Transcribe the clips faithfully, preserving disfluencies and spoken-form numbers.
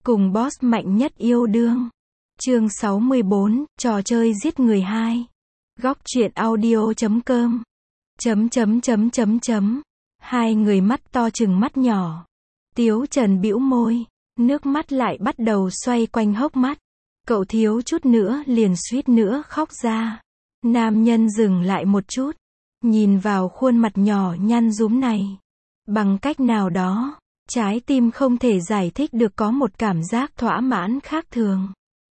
Cùng boss mạnh nhất yêu đương. Chương sáu mươi bốn, trò chơi giết người hai. Góc truyện audio chấm com. Chấm chấm chấm chấm chấm. Hai người mắt to chừng mắt nhỏ. Tiếu Trần bĩu môi, nước mắt lại bắt đầu xoay quanh hốc mắt. Cậu thiếu chút nữa liền suýt nữa khóc ra. Nam nhân dừng lại một chút, nhìn vào khuôn mặt nhỏ nhăn rúm này. Bằng cách nào đó, trái tim không thể giải thích được có một cảm giác thỏa mãn khác thường.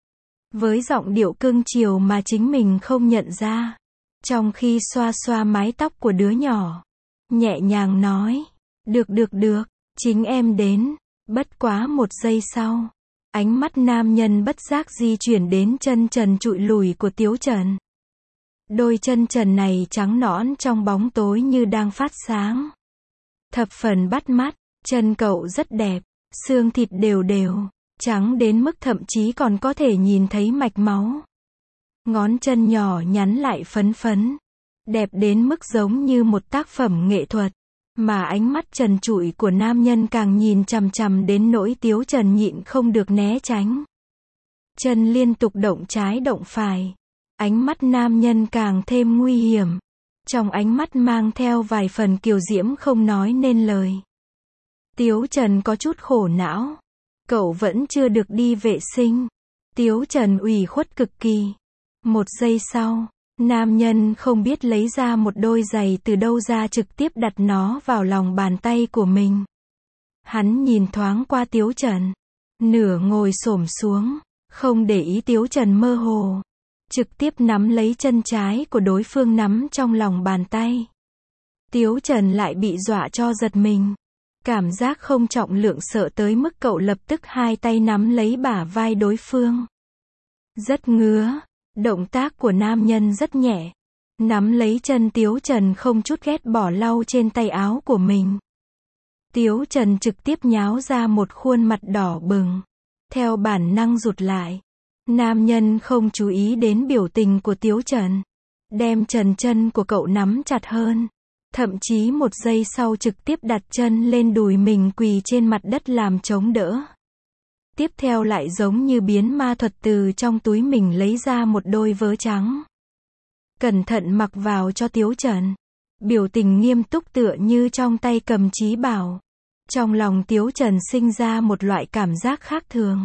Với giọng điệu cưng chiều mà chính mình không nhận ra, trong khi xoa xoa mái tóc của đứa nhỏ, nhẹ nhàng nói, được được được, chính em đến. Bất quá một giây sau, ánh mắt nam nhân bất giác di chuyển đến chân trần trụi lùi của Tiếu Trần. Đôi chân trần này trắng nõn trong bóng tối như đang phát sáng. Thập phần bắt mắt, chân cậu rất đẹp, xương thịt đều đều, trắng đến mức thậm chí còn có thể nhìn thấy mạch máu. Ngón chân nhỏ nhắn lại phấn phấn, đẹp đến mức giống như một tác phẩm nghệ thuật, mà ánh mắt trần trụi của nam nhân càng nhìn chằm chằm đến nỗi Tiếu Trần nhịn không được né tránh. Chân liên tục động trái động phải, ánh mắt nam nhân càng thêm nguy hiểm, trong ánh mắt mang theo vài phần kiều diễm không nói nên lời. Tiếu Trần có chút khổ não, cậu vẫn chưa được đi vệ sinh. Tiếu Trần ủy khuất cực kỳ. Một giây sau, nam nhân không biết lấy ra một đôi giày từ đâu ra trực tiếp đặt nó vào lòng bàn tay của mình. Hắn nhìn thoáng qua Tiếu Trần, nửa ngồi xổm xuống, không để ý Tiếu Trần mơ hồ, trực tiếp nắm lấy chân trái của đối phương nắm trong lòng bàn tay. Tiếu Trần lại bị dọa cho giật mình. Cảm giác không trọng lượng sợ tới mức cậu lập tức hai tay nắm lấy bả vai đối phương. Rất ngứa, động tác của nam nhân rất nhẹ. Nắm lấy chân Tiếu Trần không chút ghét bỏ lau trên tay áo của mình. Tiếu Trần trực tiếp nháo ra một khuôn mặt đỏ bừng. Theo bản năng rụt lại. Nam nhân không chú ý đến biểu tình của Tiếu Trần, đem trần chân của cậu nắm chặt hơn. Thậm chí một giây sau trực tiếp đặt chân lên đùi mình quỳ trên mặt đất làm chống đỡ. Tiếp theo lại giống như biến ma thuật từ trong túi mình lấy ra một đôi vớ trắng. Cẩn thận mặc vào cho Tiếu Trần. Biểu tình nghiêm túc tựa như trong tay cầm chí bảo. Trong lòng Tiếu Trần sinh ra một loại cảm giác khác thường.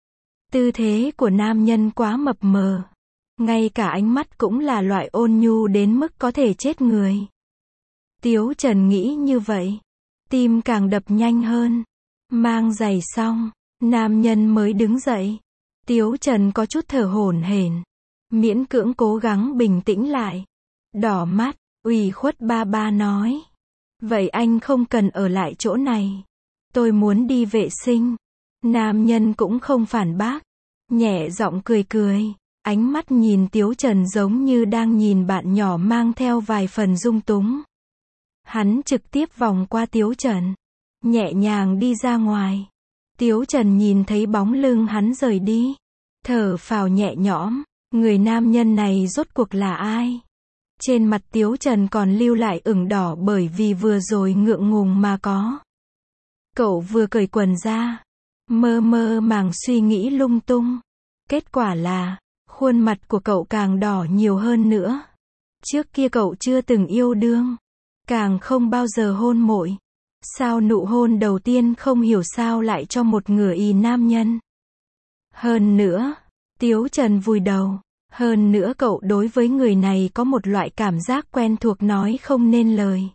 Tư thế của nam nhân quá mập mờ. Ngay cả ánh mắt cũng là loại ôn nhu đến mức có thể chết người. Tiếu Trần nghĩ như vậy, tim càng đập nhanh hơn. Mang giày xong, nam nhân mới đứng dậy. Tiếu Trần có chút thở hổn hển, miễn cưỡng cố gắng bình tĩnh lại. Đỏ mắt, ủy khuất ba ba nói, vậy anh không cần ở lại chỗ này, tôi muốn đi vệ sinh. Nam nhân cũng không phản bác, nhẹ giọng cười cười, ánh mắt nhìn Tiếu Trần giống như đang nhìn bạn nhỏ mang theo vài phần dung túng. Hắn trực tiếp vòng qua Tiếu Trần, nhẹ nhàng đi ra ngoài. Tiếu Trần nhìn thấy bóng lưng hắn rời đi, thở phào nhẹ nhõm, người nam nhân này rốt cuộc là ai? Trên mặt Tiếu Trần còn lưu lại ửng đỏ bởi vì vừa rồi ngượng ngùng mà có. Cậu vừa cởi quần ra, mơ mơ màng suy nghĩ lung tung. Kết quả là, khuôn mặt của cậu càng đỏ nhiều hơn nữa. Trước kia cậu chưa từng yêu đương, càng không bao giờ hôn mội. Sao nụ hôn đầu tiên không hiểu sao lại cho một ngửa y nam nhân. Hơn nữa, Tiếu Trần vùi đầu. Hơn nữa cậu đối với người này có một loại cảm giác quen thuộc nói không nên lời.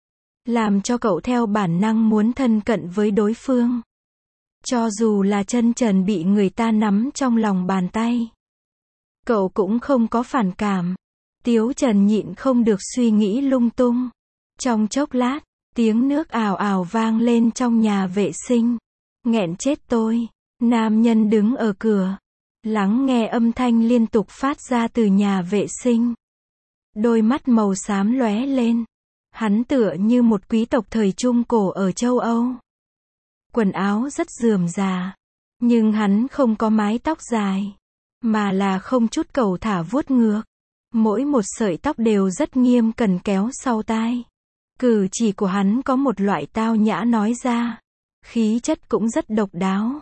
Làm cho cậu theo bản năng muốn thân cận với đối phương. Cho dù là chân trần bị người ta nắm trong lòng bàn tay, cậu cũng không có phản cảm. Tiếu Trần nhịn không được suy nghĩ lung tung. Trong chốc lát, tiếng nước ào ào vang lên trong nhà vệ sinh. Nghẹn chết tôi. Nam nhân đứng ở cửa, lắng nghe âm thanh liên tục phát ra từ nhà vệ sinh. Đôi mắt màu xám lóe lên. Hắn tựa như một quý tộc thời Trung Cổ ở châu Âu. Quần áo rất rườm rà, nhưng hắn không có mái tóc dài, mà là không chút cầu thả vuốt ngược. Mỗi một sợi tóc đều rất nghiêm cẩn kéo sau tai. Cử chỉ của hắn có một loại tao nhã nói ra, khí chất cũng rất độc đáo.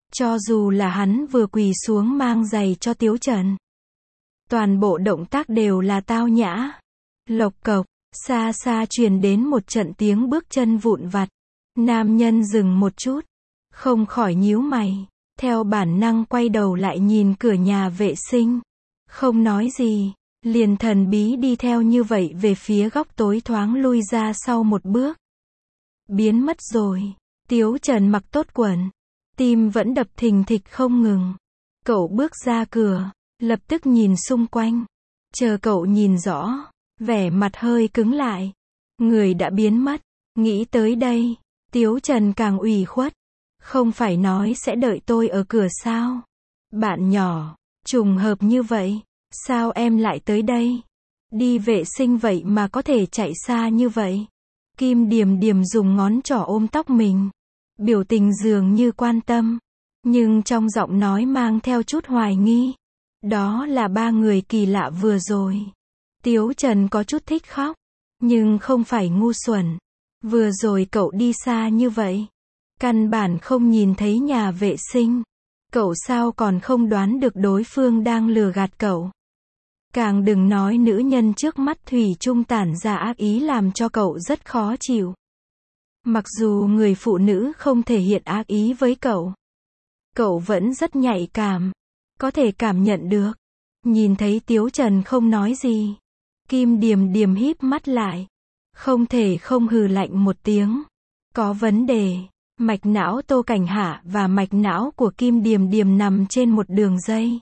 Cho dù là hắn vừa quỳ xuống mang giày cho Tiếu Trần. Toàn bộ động tác đều là tao nhã. Lộc cộc, xa xa truyền đến một trận tiếng bước chân vụn vặt. Nam nhân dừng một chút, không khỏi nhíu mày, theo bản năng quay đầu lại nhìn cửa nhà vệ sinh. Không nói gì, liền thần bí đi theo như vậy về phía góc tối thoáng lui ra sau một bước. Biến mất rồi. Tiếu Trần mặc tốt quần, tim vẫn đập thình thịch không ngừng. Cậu bước ra cửa, lập tức nhìn xung quanh. Chờ cậu nhìn rõ, vẻ mặt hơi cứng lại. Người đã biến mất. Nghĩ tới đây, Tiếu Trần càng ủy khuất. Không phải nói sẽ đợi tôi ở cửa sao? Bạn nhỏ, trùng hợp như vậy, sao em lại tới đây? Đi vệ sinh vậy mà có thể chạy xa như vậy. Kim Điềm Điềm dùng ngón trỏ ôm tóc mình, biểu tình dường như quan tâm, nhưng trong giọng nói mang theo chút hoài nghi. Đó là ba người kỳ lạ vừa rồi. Tiếu Trần có chút thích khóc, nhưng không phải ngu xuẩn. Vừa rồi cậu đi xa như vậy, căn bản không nhìn thấy nhà vệ sinh. Cậu sao còn không đoán được đối phương đang lừa gạt cậu? Càng đừng nói nữ nhân trước mắt thủy chung tản ra ác ý làm cho cậu rất khó chịu. Mặc dù người phụ nữ không thể hiện ác ý với cậu, cậu vẫn rất nhạy cảm, có thể cảm nhận được. Nhìn thấy Tiếu Trần không nói gì, Kim Điềm Điềm híp mắt lại, không thể không hừ lạnh một tiếng. Có vấn đề. Mạch não Tô Cảnh Hạ và mạch não của Kim Điềm Điềm nằm trên một đường dây.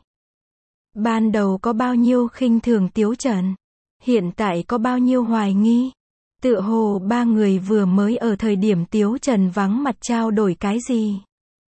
Ban đầu có bao nhiêu khinh thường Tiếu Trần, hiện tại có bao nhiêu hoài nghi. Tựa hồ ba người vừa mới ở thời điểm Tiếu Trần vắng mặt trao đổi cái gì.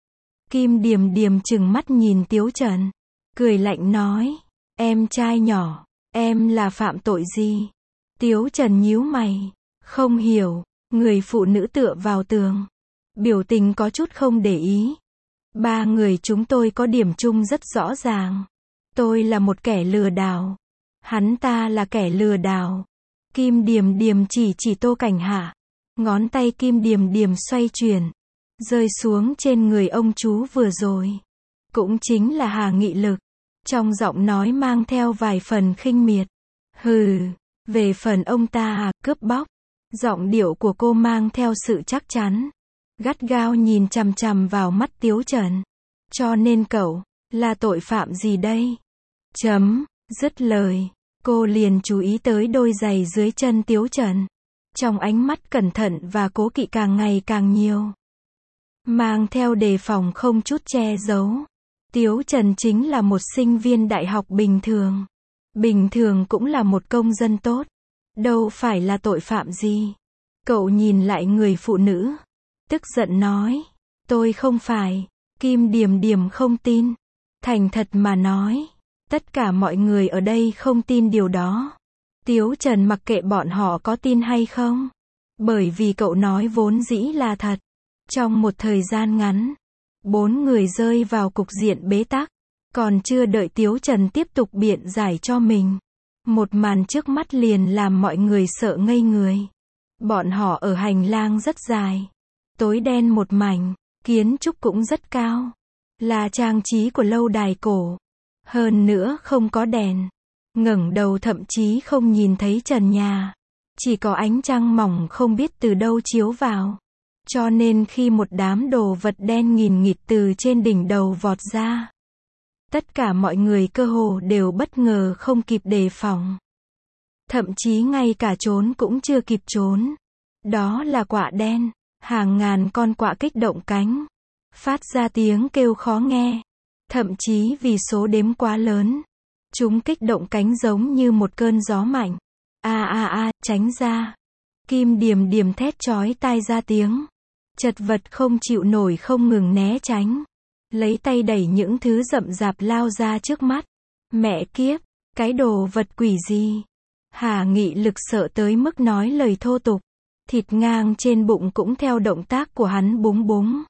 Kim Điềm Điềm trừng mắt nhìn Tiếu Trần, cười lạnh nói, em trai nhỏ, em là phạm tội gì? Tiếu Trần nhíu mày, không hiểu. Người phụ nữ tựa vào tường, biểu tình có chút không để ý. Ba người chúng tôi có điểm chung rất rõ ràng. Tôi là một kẻ lừa đảo. Hắn ta là kẻ lừa đảo. Kim Điềm Điềm chỉ chỉ Tô Cảnh Hạ. Ngón tay Kim Điềm Điềm xoay chuyển, rơi xuống trên người ông chú vừa rồi. Cũng chính là Hà Nghị Lực. Trong giọng nói mang theo vài phần khinh miệt. Hừ, về phần ông ta à, cướp bóc. Giọng điệu của cô mang theo sự chắc chắn, gắt gao nhìn chằm chằm vào mắt Tiếu Trần. Cho nên cậu, là tội phạm gì đây? Chấm, dứt lời, cô liền chú ý tới đôi giày dưới chân Tiếu Trần. Trong ánh mắt cẩn thận và cố kỵ càng ngày càng nhiều. Mang theo đề phòng không chút che giấu. Tiếu Trần chính là một sinh viên đại học bình thường. Bình thường cũng là một công dân tốt. Đâu phải là tội phạm gì. Cậu nhìn lại người phụ nữ, tức giận nói, tôi không phải. Kim Điềm Điềm không tin. Thành thật mà nói, tất cả mọi người ở đây không tin điều đó. Tiếu Trần mặc kệ bọn họ có tin hay không. Bởi vì cậu nói vốn dĩ là thật. Trong một thời gian ngắn, bốn người rơi vào cục diện bế tắc. Còn chưa đợi Tiếu Trần tiếp tục biện giải cho mình, một màn trước mắt liền làm mọi người sợ ngây người. Bọn họ ở hành lang rất dài, tối đen một mảnh, kiến trúc cũng rất cao. Là trang trí của lâu đài cổ. Hơn nữa không có đèn. Ngẩng đầu thậm chí không nhìn thấy trần nhà. Chỉ có ánh trăng mỏng không biết từ đâu chiếu vào. Cho nên khi một đám đồ vật đen nghìn nghịt từ trên đỉnh đầu vọt ra, tất cả mọi người cơ hồ đều bất ngờ không kịp đề phòng. Thậm chí ngay cả trốn cũng chưa kịp trốn. Đó là quạ đen. Hàng ngàn con quạ kích động cánh, phát ra tiếng kêu khó nghe. Thậm chí vì số đếm quá lớn, chúng kích động cánh giống như một cơn gió mạnh. A a a, tránh ra. Kim Điềm Điềm thét chói tai ra tiếng. Chật vật không chịu nổi không ngừng né tránh. Lấy tay đẩy những thứ rậm rạp lao ra trước mắt. Mẹ kiếp, cái đồ vật quỷ gì? Hà Nghị Lực sợ tới mức nói lời thô tục. Thịt ngang trên bụng cũng theo động tác của hắn búng búng.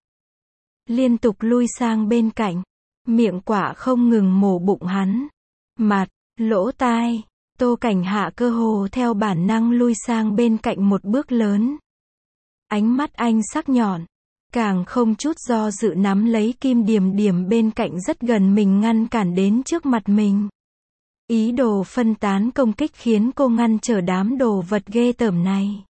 Liên tục lui sang bên cạnh. Miệng quả không ngừng mổ bụng hắn. Mặt, lỗ tai. Tô Cảnh Hạ cơ hồ theo bản năng lui sang bên cạnh một bước lớn. Ánh mắt anh sắc nhọn. càng không chút do dự nắm lấy Kim Điềm Điềm bên cạnh rất gần mình ngăn cản đến trước mặt mình. Ý đồ phân tán công kích khiến cô ngăn trở đám đồ vật ghê tởm này.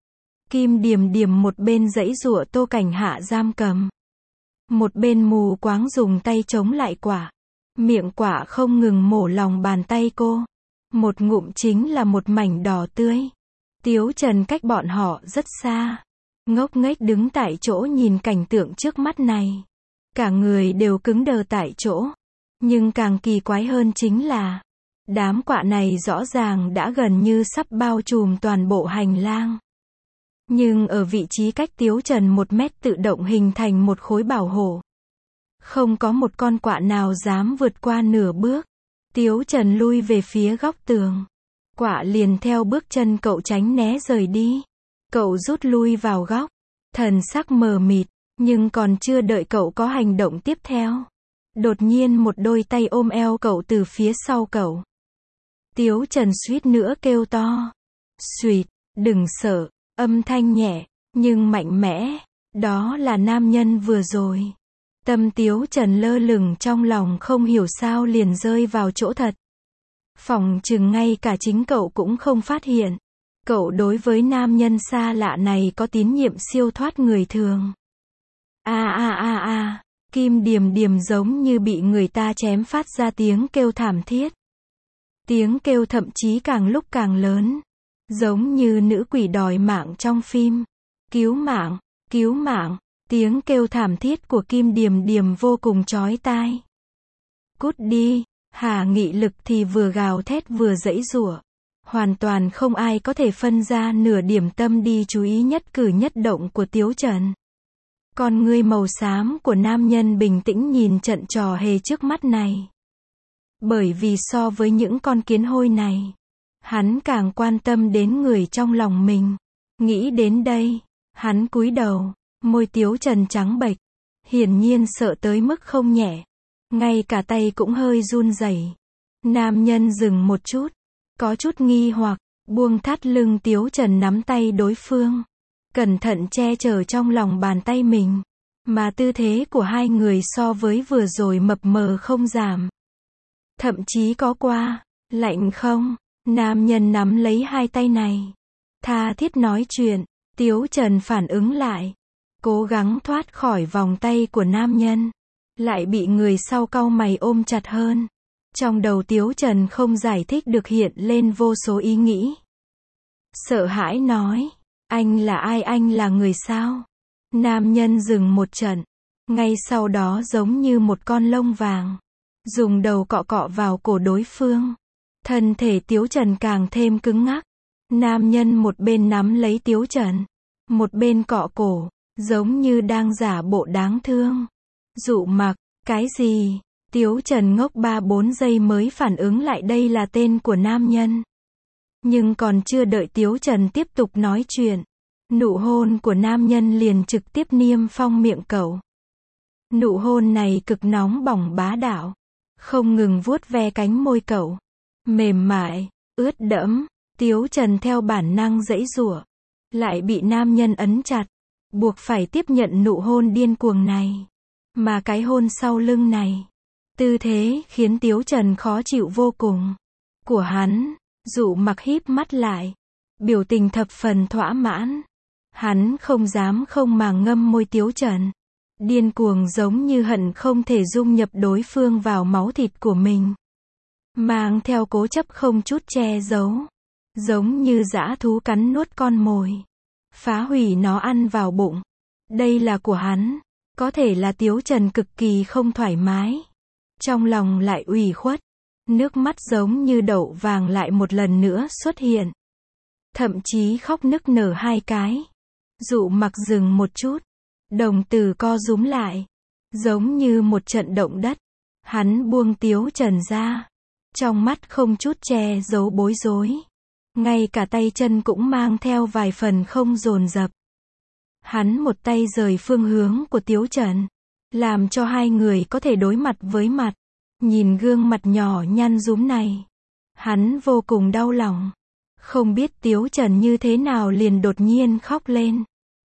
Kim Điềm Điềm một bên giãy giụa Tô Cảnh Hạ giam cầm, một bên mù quáng dùng tay chống lại quả. Miệng quả không ngừng mổ lòng bàn tay cô. Một ngụm chính là một mảnh đỏ tươi. Tiếu Trần cách bọn họ rất xa, ngốc nghếch đứng tại chỗ nhìn cảnh tượng trước mắt này. Cả người đều cứng đờ tại chỗ. Nhưng càng kỳ quái hơn chính là, đám quạ này rõ ràng đã gần như sắp bao trùm toàn bộ hành lang. Nhưng ở vị trí cách Tiếu Trần một mét tự động hình thành một khối bảo hộ. Không có một con quạ nào dám vượt qua nửa bước. Tiếu Trần lui về phía góc tường. Quạ liền theo bước chân cậu tránh né rời đi. Cậu rút lui vào góc. Thần sắc mờ mịt, nhưng còn chưa đợi cậu có hành động tiếp theo. Đột nhiên một đôi tay ôm eo cậu từ phía sau cậu. Tiếu Trần suýt nữa kêu to. Suýt, đừng sợ, âm thanh nhẹ, nhưng mạnh mẽ. Đó là nam nhân vừa rồi. Tâm Tiếu Trần lơ lửng trong lòng không hiểu sao liền rơi vào chỗ thật. Phỏng chừng ngay cả chính cậu cũng không phát hiện. Cậu đối với nam nhân xa lạ này có tín nhiệm siêu thoát người thường. A a a a, Kim Điềm Điềm giống như bị người ta chém phát ra tiếng kêu thảm thiết. Tiếng kêu thậm chí càng lúc càng lớn. Giống như nữ quỷ đòi mạng trong phim. Cứu mạng, cứu mạng. Tiếng kêu thảm thiết của Kim Điềm Điềm vô cùng chói tai. Cút đi, Hà Nghị Lực thì vừa gào thét vừa giãy giụa. Hoàn toàn không ai có thể phân ra nửa điểm tâm đi chú ý nhất cử nhất động của Tiếu Trần. Con ngươi màu xám của nam nhân bình tĩnh nhìn trận trò hề trước mắt này. Bởi vì so với những con kiến hôi này, hắn càng quan tâm đến người trong lòng mình. Nghĩ đến đây, hắn cúi đầu. Môi Tiếu Trần trắng bệch, hiển nhiên sợ tới mức không nhẹ. Ngay cả tay cũng hơi run rẩy. Nam nhân dừng một chút, có chút nghi hoặc, buông thắt lưng Tiếu Trần nắm tay đối phương. Cẩn thận che chở trong lòng bàn tay mình. Mà tư thế của hai người so với vừa rồi mập mờ không giảm. Thậm chí có qua, lạnh không? Nam nhân nắm lấy hai tay này. Tha thiết nói chuyện, Tiếu Trần phản ứng lại. Cố gắng thoát khỏi vòng tay của nam nhân. Lại bị người sau cau mày ôm chặt hơn. Trong đầu Tiếu Trần không giải thích được hiện lên vô số ý nghĩ. Sợ hãi nói. Anh là ai, anh là người sao? Nam nhân dừng một trận. Ngay sau đó giống như một con lông vàng. Dùng đầu cọ cọ vào cổ đối phương. Thân thể Tiếu Trần càng thêm cứng ngắc. Nam nhân một bên nắm lấy Tiếu Trần. Một bên cọ cổ. Giống như đang giả bộ đáng thương. Dụ mặc, cái gì? Tiếu Trần ngốc ba bốn giây mới phản ứng lại đây là tên của nam nhân. Nhưng còn chưa đợi Tiếu Trần tiếp tục nói chuyện. Nụ hôn của nam nhân liền trực tiếp niêm phong miệng cậu. Nụ hôn này cực nóng bỏng bá đạo. Không ngừng vuốt ve cánh môi cậu. Mềm mại, ướt đẫm. Tiếu Trần theo bản năng giãy giụa. Lại bị nam nhân ấn chặt. Buộc phải tiếp nhận nụ hôn điên cuồng này. Mà cái hôn sau lưng này. Tư thế khiến Tiếu Trần khó chịu vô cùng. Của hắn, Dụ Mặc híp mắt lại. Biểu tình thập phần thỏa mãn. Hắn không dám không màng ngâm môi Tiếu Trần. Điên cuồng giống như hận không thể dung nhập đối phương vào máu thịt của mình. Mang theo cố chấp không chút che giấu. Giống như dã thú cắn nuốt con mồi. Phá hủy nó ăn vào bụng. Đây là của hắn. Có thể là Tiếu Trần cực kỳ không thoải mái. Trong lòng lại ủy khuất. Nước mắt giống như đậu vàng lại một lần nữa xuất hiện. Thậm chí khóc nức nở hai cái. Dụ Mặc dừng một chút. Đồng tử co rúm lại. Giống như một trận động đất. Hắn buông Tiếu Trần ra. Trong mắt không chút che giấu bối rối. Ngay cả tay chân cũng mang theo vài phần không dồn dập. Hắn một tay rời phương hướng của Tiếu Trần. Làm cho hai người có thể đối mặt với mặt. Nhìn gương mặt nhỏ nhăn rúm này. Hắn vô cùng đau lòng. Không biết Tiếu Trần như thế nào liền đột nhiên khóc lên.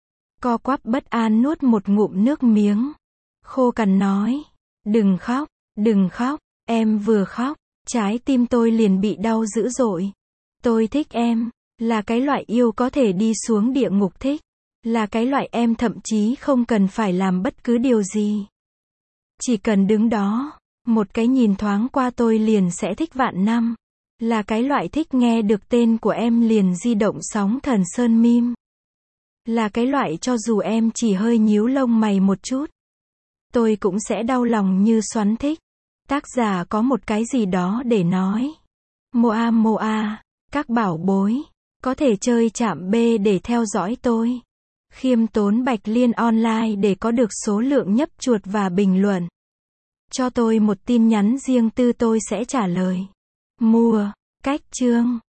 Co quắp bất an nuốt một ngụm nước miếng. Khô cằn nói. Đừng khóc, đừng khóc, em vừa khóc, trái tim tôi liền bị đau dữ dội. Tôi thích em, là cái loại yêu có thể đi xuống địa ngục thích. Là cái loại em thậm chí không cần phải làm bất cứ điều gì. Chỉ cần đứng đó, một cái nhìn thoáng qua tôi liền sẽ thích vạn năm. Là cái loại thích nghe được tên của em liền di động sóng thần sơn mim. Là cái loại cho dù em chỉ hơi nhíu lông mày một chút, tôi cũng sẽ đau lòng như xoắn thích. Tác giả có một cái gì đó để nói. Moa Moa, các bảo bối, có thể chơi chạm B để theo dõi tôi. Khiêm tốn Bạch Liên online để có được số lượng nhấp chuột và bình luận. Cho tôi một tin nhắn riêng tư tôi sẽ trả lời. Mua, cách chương.